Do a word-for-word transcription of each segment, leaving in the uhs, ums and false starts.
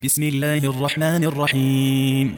بسم الله الرحمن الرحيم.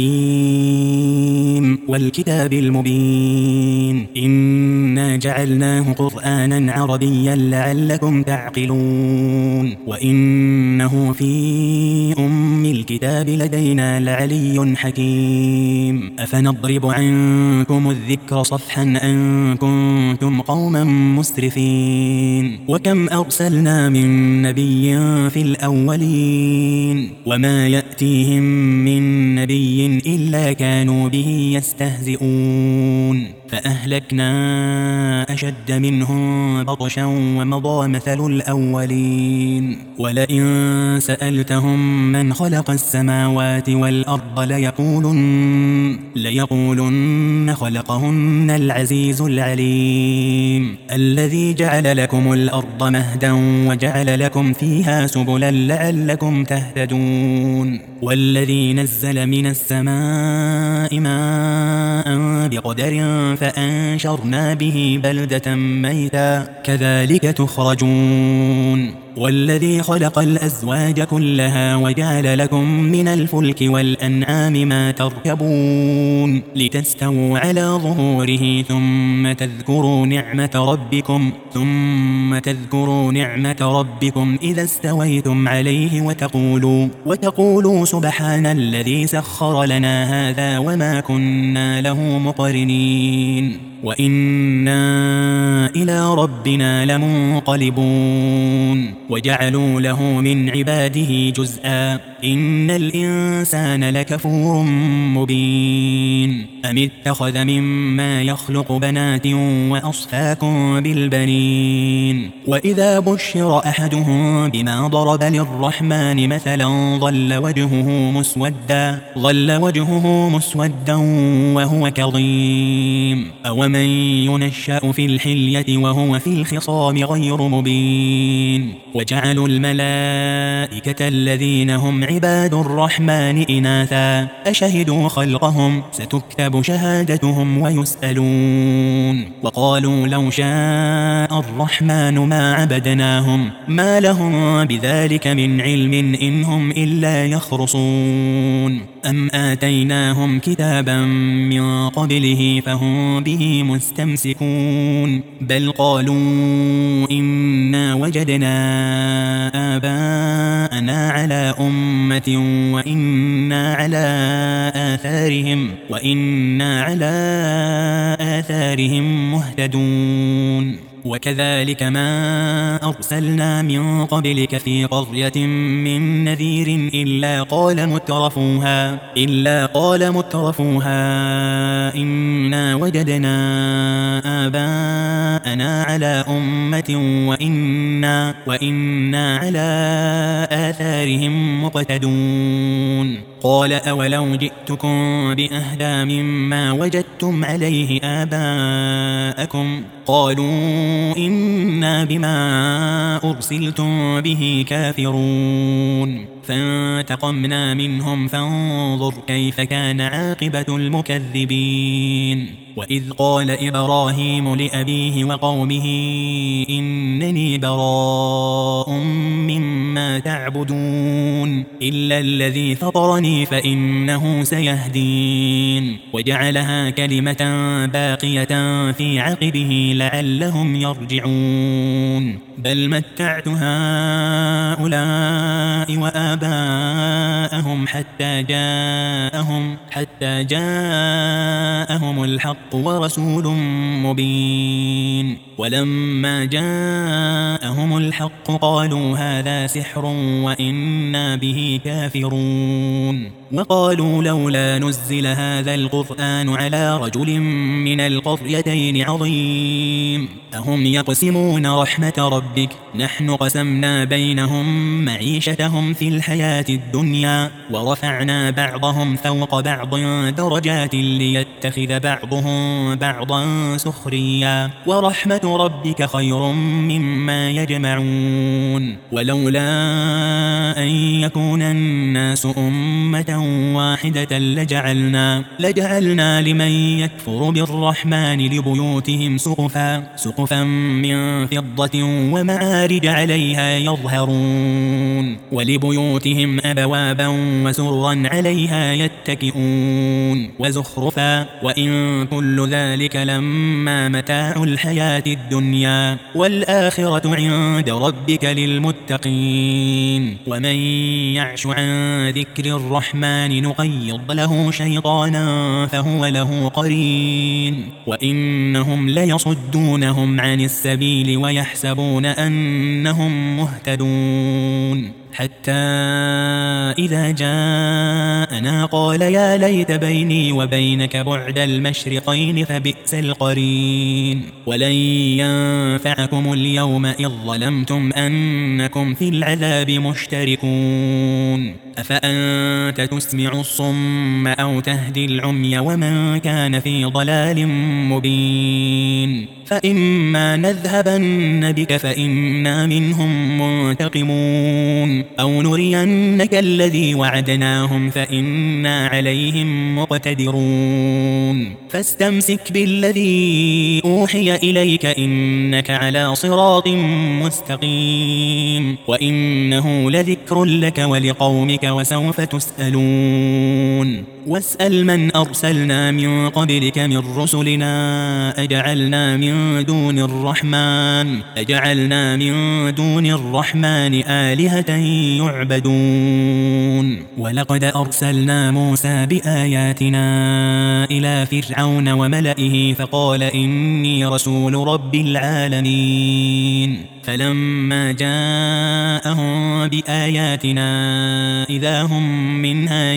حميم والكتاب المبين. إنا جعلناه قرآنا عربيا لعلكم تعقلون. وإنه في أم الكتاب لدينا لعلي حكيم. أفنضرب عنكم الذكر صفحا أن كنتم قوما مسرفين. وكم أرسلنا من نبي في الأولين وما يأتيهم من نبي إلا كانوا به يستهزئون. فأهلكنا أشد منهم بطشا ومضى مثل الأولين. ولئن سألتهم من خلق السماوات والأرض ليقولن, ليقولن خلقهن العزيز العليم الذي جعل لكم الأرض مهدا وجعل لكم فيها سبلا لعلكم تهتدون. والذي نزل من السماء ماء بقدر فأنشرنا به بلدة ميتا كذلك تخرجون. والذي خلق الأزواج كلها وجعل لكم من الفلك والأنعام ما تركبون لتستووا على ظهوره ثم تذكروا نعمة ربكم ثم تذكروا نعمة ربكم إذا استويتم عليه وتقولوا وتقولوا سبحان الذي سخر لنا هذا وما كنا له مقرنين وإنا إلى ربنا لمنقلبون. وجعلوا له من عباده جزءا إن الإنسان لكفور مبين. أم اتخذ مما يخلق بنات وأصفاكم بالبنين. وإذا بشر أحدهم بما ضرب للرحمن مثلا ظل وجهه مسودا ظل وجهه مسودا وهو كظيم. أومن ينشأ في الحلية وهو في الخصام غير مبين. وجعلوا الملائكة الذين هم عباد الرحمن إناثا أشهدوا خلقهم ستكتب شهادتهم ويسألون. وقالوا لو شاء الرحمن ما عبدناهم ما لهم بذلك من علم إن هم إلا يخرصون. أم آتيناهم كتابا من قبله فهم به مستمسكون بل قالوا إنا وجدنا آباءنا على أمة وإنا على آثارهم وإنا على آثارهم مهتدون. وكذلك ما أرسلنا من قبلك في قرية من نذير إلا قال مترفوها إلا قال مترفوها إنا وجدنا آباءنا على أمة وإنا وإنا على آثارهم مقتدون. قال أولو جئتكم بأهدى مما وجدتم عليه آباءكم قالوا إنا بما أرسلتم به كافرون. فانتقمنا منهم فانظر كيف كان عاقبة المكذبين. وإذ قال إبراهيم لأبيه وقومه إنني براء مما تعبدون إلا الذي فطرني فإنه سيهدين. وجعلها كلمة باقية في عقبه لعلهم يرجعون. بل متعت هؤلاء وآباءهم حتى جاءهم حتى جاءهم الحق ورسول مبين. ولما جاءهم الحق قالوا هذا سحر وإنا به كافرون. وقالوا لولا نزل هذا القرآن على رجل من القريتين عظيم أهم يقسمون رحمة ربك نحن قسمنا بينهم معيشتهم في الحياة الدنيا ورفعنا بعضهم فوق بعض درجات ليتخذ بعضهم بعضا سخريا ورحمة ربك خير مما يجمعون ولولا أن يكون الناس أمة واحدة لجعلنا, لجعلنا لمن يكفر بالرحمن لبيوتهم سقفا, سقفا من فضة ومعارج عليها يظهرون ولبيوتهم أبوابا وسرا عليها يتكئون وزخرفا وإن كل ذلك لما متاع الحياة الدنيا والآخرة عند ربك للمتقين ومن يعش عن ذكر الرحمن نقيض له شيطانا فهو له قرين وإنهم ليصدونهم عن السبيل ويحسبون أنهم مهتدون حتى إذا جاءنا قال يا ليت بيني وبينك بعد المشرقين فبئس القرين ولن ينفعكم اليوم إذ ظلمتم أنكم في العذاب مشتركون أفأنت تسمع الصم أو تهدي العمي ومن كان في ضلال مبين فإما نذهبن بك فإنا منهم منتقمون أو نرينك الذي وعدناهم فإنا عليهم مقتدرون فاستمسك بالذي أوحي إليك إنك على صراط مستقيم وإنه لذكر لك ولقومك وسوف تسألون واسأل من أرسلنا من قبلك من رسلنا أجعلنا من دون الرحمن أجعلنا من دون الرحمن آلهة يعبدون ولقد أرسلنا موسى بآياتنا إلى فرعون وملئه فقال إني رسول رب العالمين فلما جاءهم بآياتنا إذا هم منها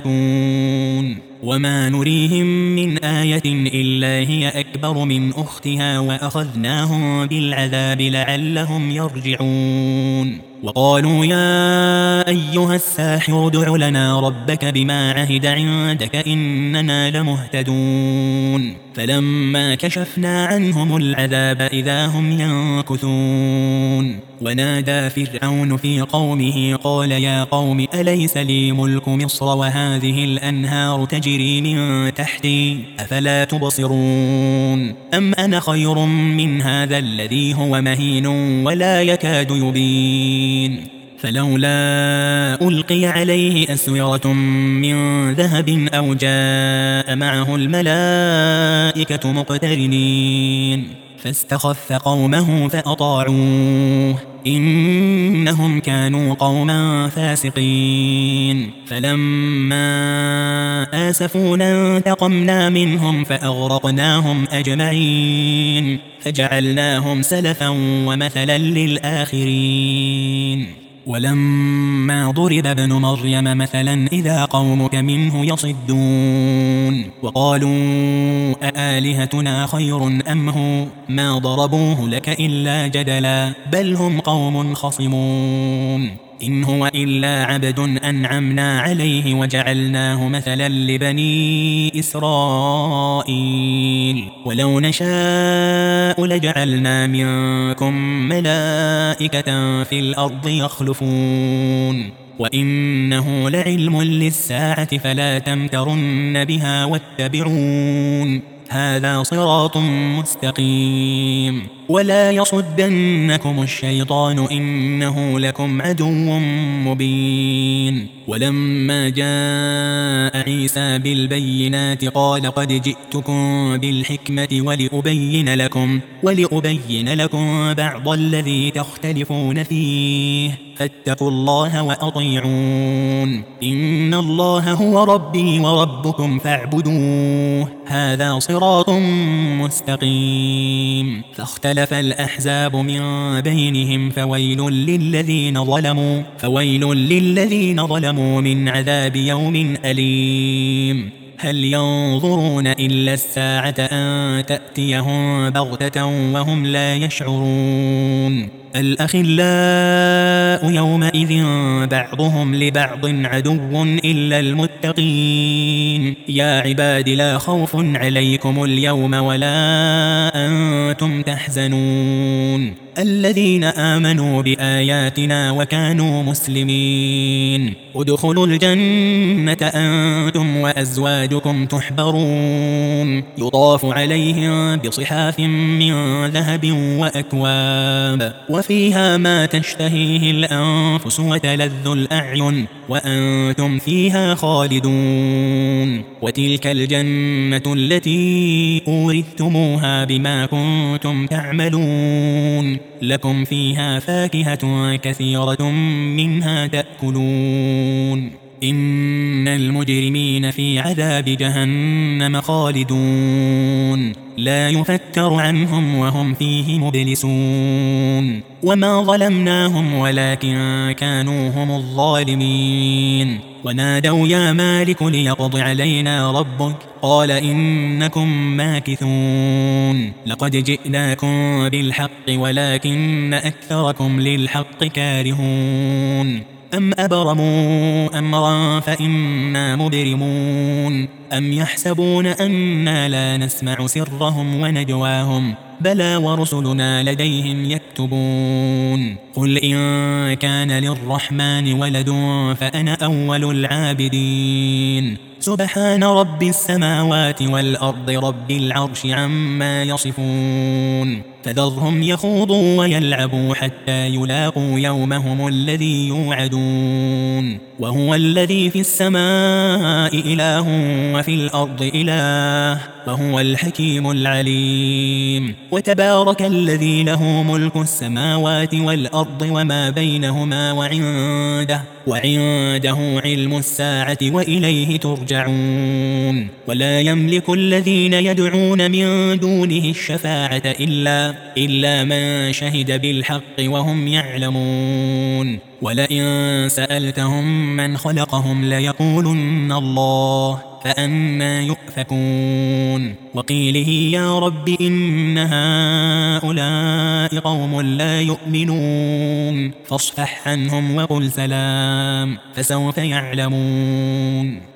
يضحكون وما نريهم من آية إلا هي أكبر من أختها وأخذناهم بالعذاب لعلهم يرجعون وقالوا يا أيها الساحر ادع لنا ربك بما عهد عندك إننا لمهتدون فلما كشفنا عنهم العذاب إذا هم ينكثون ونادى فرعون في قومه قال يا قوم أليس لي ملك مصر وهذه الأنهار تجري من تحتي أفلا تبصرون أم أنا خير من هذا الذي هو مهين ولا يكاد يبين فلولا ألقي عليه أسورة من ذهب أو جاء معه الملائكة مقترنين فاستخف قومه فأطاعوه إنهم كانوا قوما فاسقين فلما آسفونا انتقمنا منهم فأغرقناهم أجمعين فجعلناهم سلفا ومثلا للآخرين ولما ضرب ابن مريم مثلا إذا قومك منه يصدون وقالوا أآلهتنا خير أم هو ما ضربوه لك إلا جدلا بل هم قوم خصمون إن هو إلا عبد أنعمنا عليه وجعلناه مثلا لبني إسرائيل ولو نشاء لجعلنا منكم ملائكة في الأرض يخلفون وإنه لعلم للساعة فلا تمترن بها واتبعون هذا صراط مستقيم ولا يصدنكم الشيطان إنه لكم عدو مبين ولما جاء عيسى بالبينات قال قد جئتكم بالحكمة ولأبين لكم ولأبين لكم بعض الذي تختلفون فيه فاتقوا الله وأطيعون إن الله هو ربي وربكم فاعبدوه هذا صراط مستقيم فاختلف الأحزاب من بينهم فويل للذين ظلموا فويل للذين ظلموا من عذاب يوم أليم هل ينظرون إلا الساعة أن تأتيهم بغتة وهم لا يشعرون الأخلاء يومئذ بعضهم لبعض عدو إلا المتقين يا عباد لا خوف عليكم اليوم ولا أنتم تحزنون الذين آمنوا بآياتنا وكانوا مسلمين ادخلوا الجنة أنتم وأزواجكم تحبرون يطاف عليهم بصحاف من ذهب وأكواب وفيها ما تشتهيه الأنفس وتلذ الأعين وأنتم فيها خالدون وتلك الجنة التي أورثتموها بما كنتم تعملون لكم فيها فاكهة كثيرة منها تأكلون إن المجرمين في عذاب جهنم خالدون لا يفتر عنهم وهم فيه مبلسون وما ظلمناهم ولكن كانوا هم الظالمين ونادوا يا مالك ليقض علينا ربك قال إنكم ماكثون لقد جئناكم بالحق ولكن أكثركم للحق كارهون أم أبرموا أمرا فإنا مبرمون أم يحسبون أنا لا نسمع سرهم ونجواهم بلى ورسلنا لديهم يكتبون قل إن كان للرحمن ولد فأنا أول العابدين سبحان رب السماوات والأرض رب العرش عما يصفون فذرهم يخوضوا ويلعبوا حتى يلاقوا يومهم الذي يوعدون وهو الذي في السماء إله وفي الأرض إله وهو الحكيم العليم وتبارك الذي له ملك السماوات والأرض وما بينهما وعنده وعنده علم الساعة وإليه ترجعون ولا يملك الذين يدعون من دونه الشفاعة إلا إلا من شهد بالحق وهم يعلمون ولئن سألتهم من خلقهم ليقولن الله فأنى يؤفكون وقيله يا رب إن هؤلاء قوم لا يؤمنون فاصفح عنهم وقل سلام فسوف يعلمون